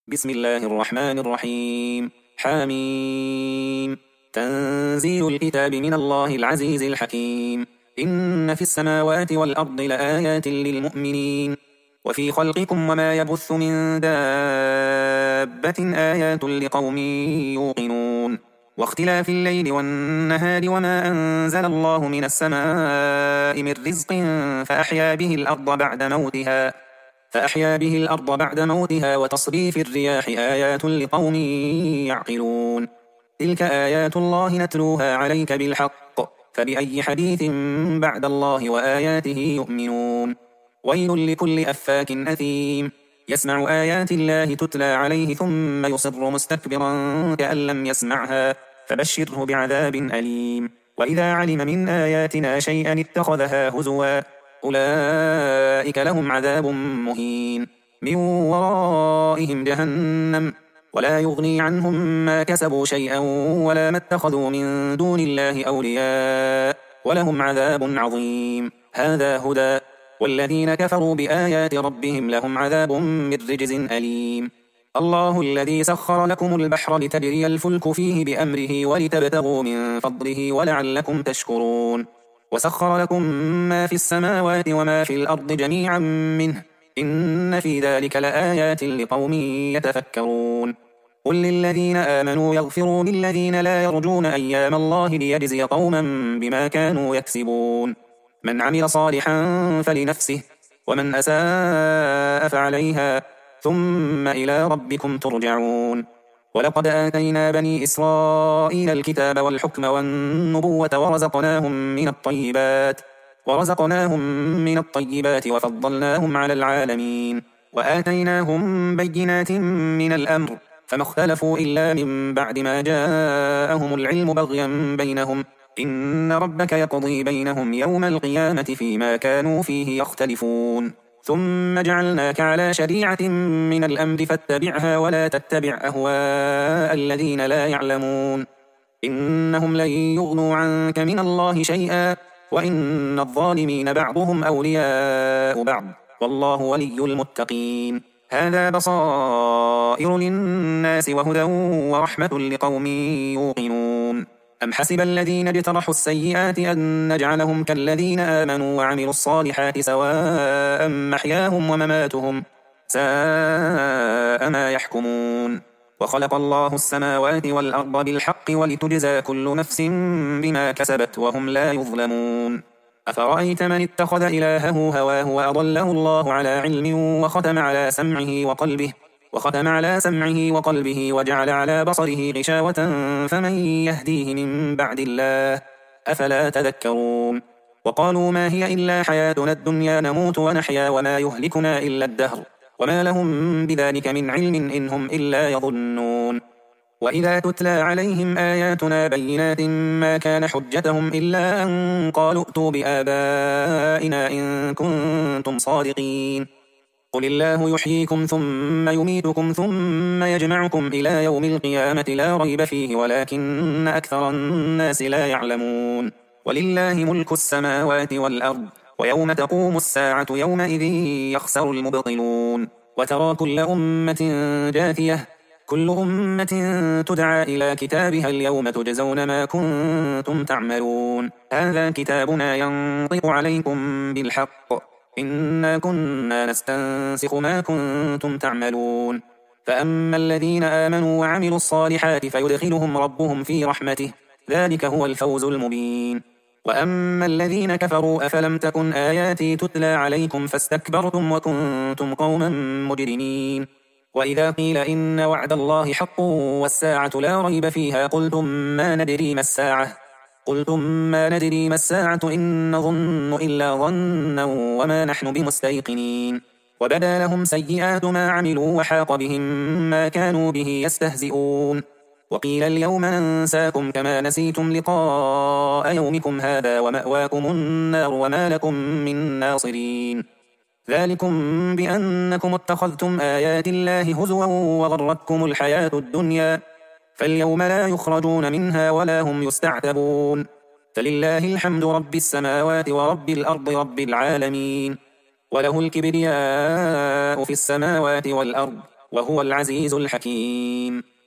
بسم الله الرحمن الرحيم. حميم. تنزيل الكتاب من الله العزيز الحكيم. إن في السماوات والأرض لآيات للمؤمنين وفي خلقكم وما يبث من دابة آيات لقوم يوقنون واختلاف الليل والنهار وما أنزل الله من السماء من رزق فأحيا به الأرض بعد موتها وتصريف الرياح آيات لقوم يعقلون. تلك آيات الله نتلوها عليك بالحق فبأي حديث بعد الله وآياته يؤمنون. ويل لكل أفاك أثيم يسمع آيات الله تتلى عليه ثم يصر مستكبرا كأن لم يسمعها فبشره بعذاب أليم. وإذا علم من آياتنا شيئا اتخذها هزوا أولئك لهم عذاب مهين من ورائهم جهنم ولا يغني عنهم ما كسبوا شيئا ولا ما اتخذوا من دون الله أولياء ولهم عذاب عظيم. هذا هدى والذين كفروا بآيات ربهم لهم عذاب من رجز أليم. الله الذي سخر لكم البحر لتجري الفلك فيه بأمره ولتبتغوا من فضله ولعلكم تشكرون. وسخر لكم ما في السماوات وما في الأرض جميعا منه إن في ذلك لآيات لقوم يتفكرون. قل للذين آمنوا يغفروا للذين لا يرجون أيام الله ليجزي قوما بما كانوا يكسبون. من عمل صالحا فلنفسه ومن أساء فعليها ثم إلى ربكم ترجعون. ولقد آتينا بني إسرائيل الكتاب والحكم والنبوة ورزقناهم من الطيبات وفضلناهم على العالمين وآتيناهم بينات من الأمر فما اختلفوا إلا من بعد ما جاءهم العلم بغيا بينهم إن ربك يقضي بينهم يوم القيامة فيما كانوا فيه يختلفون. ثم جعلناك على شريعة من الأمر فاتبعها ولا تتبع أهواء الذين لا يعلمون إنهم لن يغنوا عنك من الله شيئا وإن الظالمين بعضهم أولياء بعض والله ولي المتقين. هذا بصائر للناس وهدى ورحمة لقوم يوقنون. أم حسب الذين اجترحوا السيئات أن نجعلهم كالذين آمنوا وعملوا الصالحات سواء محياهم ومماتهم ساء ما يحكمون. وخلق الله السماوات والأرض بالحق ولتجزى كل نفس بما كسبت وهم لا يظلمون. أفرأيت من اتخذ إلهه هواه وأضله الله على علم وختم على سمعه وقلبه وجعل على بصره غشاوة فمن يهديه من بعد الله أفلا تذكرون. وقالوا ما هي إلا حياتنا الدنيا نموت ونحيا وما يهلكنا إلا الدهر وما لهم بذلك من علم إن هم إلا يظنون. وإذا تتلى عليهم آياتنا بينات ما كان حجتهم إلا أن قالوا ائتوا بآبائنا إن كنتم صادقين. قل الله يحييكم ثم يميتكم ثم يجمعكم إلى يوم القيامة لا ريب فيه ولكن أكثر الناس لا يعلمون. ولله ملك السماوات والأرض ويوم تقوم الساعة يومئذ يخسر المبطلون. وترى كل أمة جاثية كل أمة تدعى إلى كتابها اليوم تجزون ما كنتم تعملون. هذا كتابنا ينطق عليكم بالحق إنا كنا نستنسخ ما كنتم تعملون. فأما الذين آمنوا وعملوا الصالحات فيدخلهم ربهم في رحمته ذلك هو الفوز المبين. وأما الذين كفروا أفلم تكن آياتي تتلى عليكم فاستكبرتم وكنتم قوما مجرمين. وإذا قيل إن وعد الله حق والساعة لا ريب فيها قلتم ما ندري ما الساعة إن نظن إلا ظنا وما نحن بمستيقنين. وبدا لهم سيئات ما عملوا وحاق بهم ما كانوا به يستهزئون. وقيل اليوم ننساكم كما نسيتم لقاء يومكم هذا ومأواكم النار وما لكم من ناصرين. ذلكم بأنكم اتخذتم آيات الله هزوا وغرتكم الحياة الدنيا فاليوم لا يخرجون منها ولا هم يستعتبون. فلله الحمد رب السماوات ورب الأرض رب العالمين وله الكبرياء في السماوات والأرض وهو العزيز الحكيم.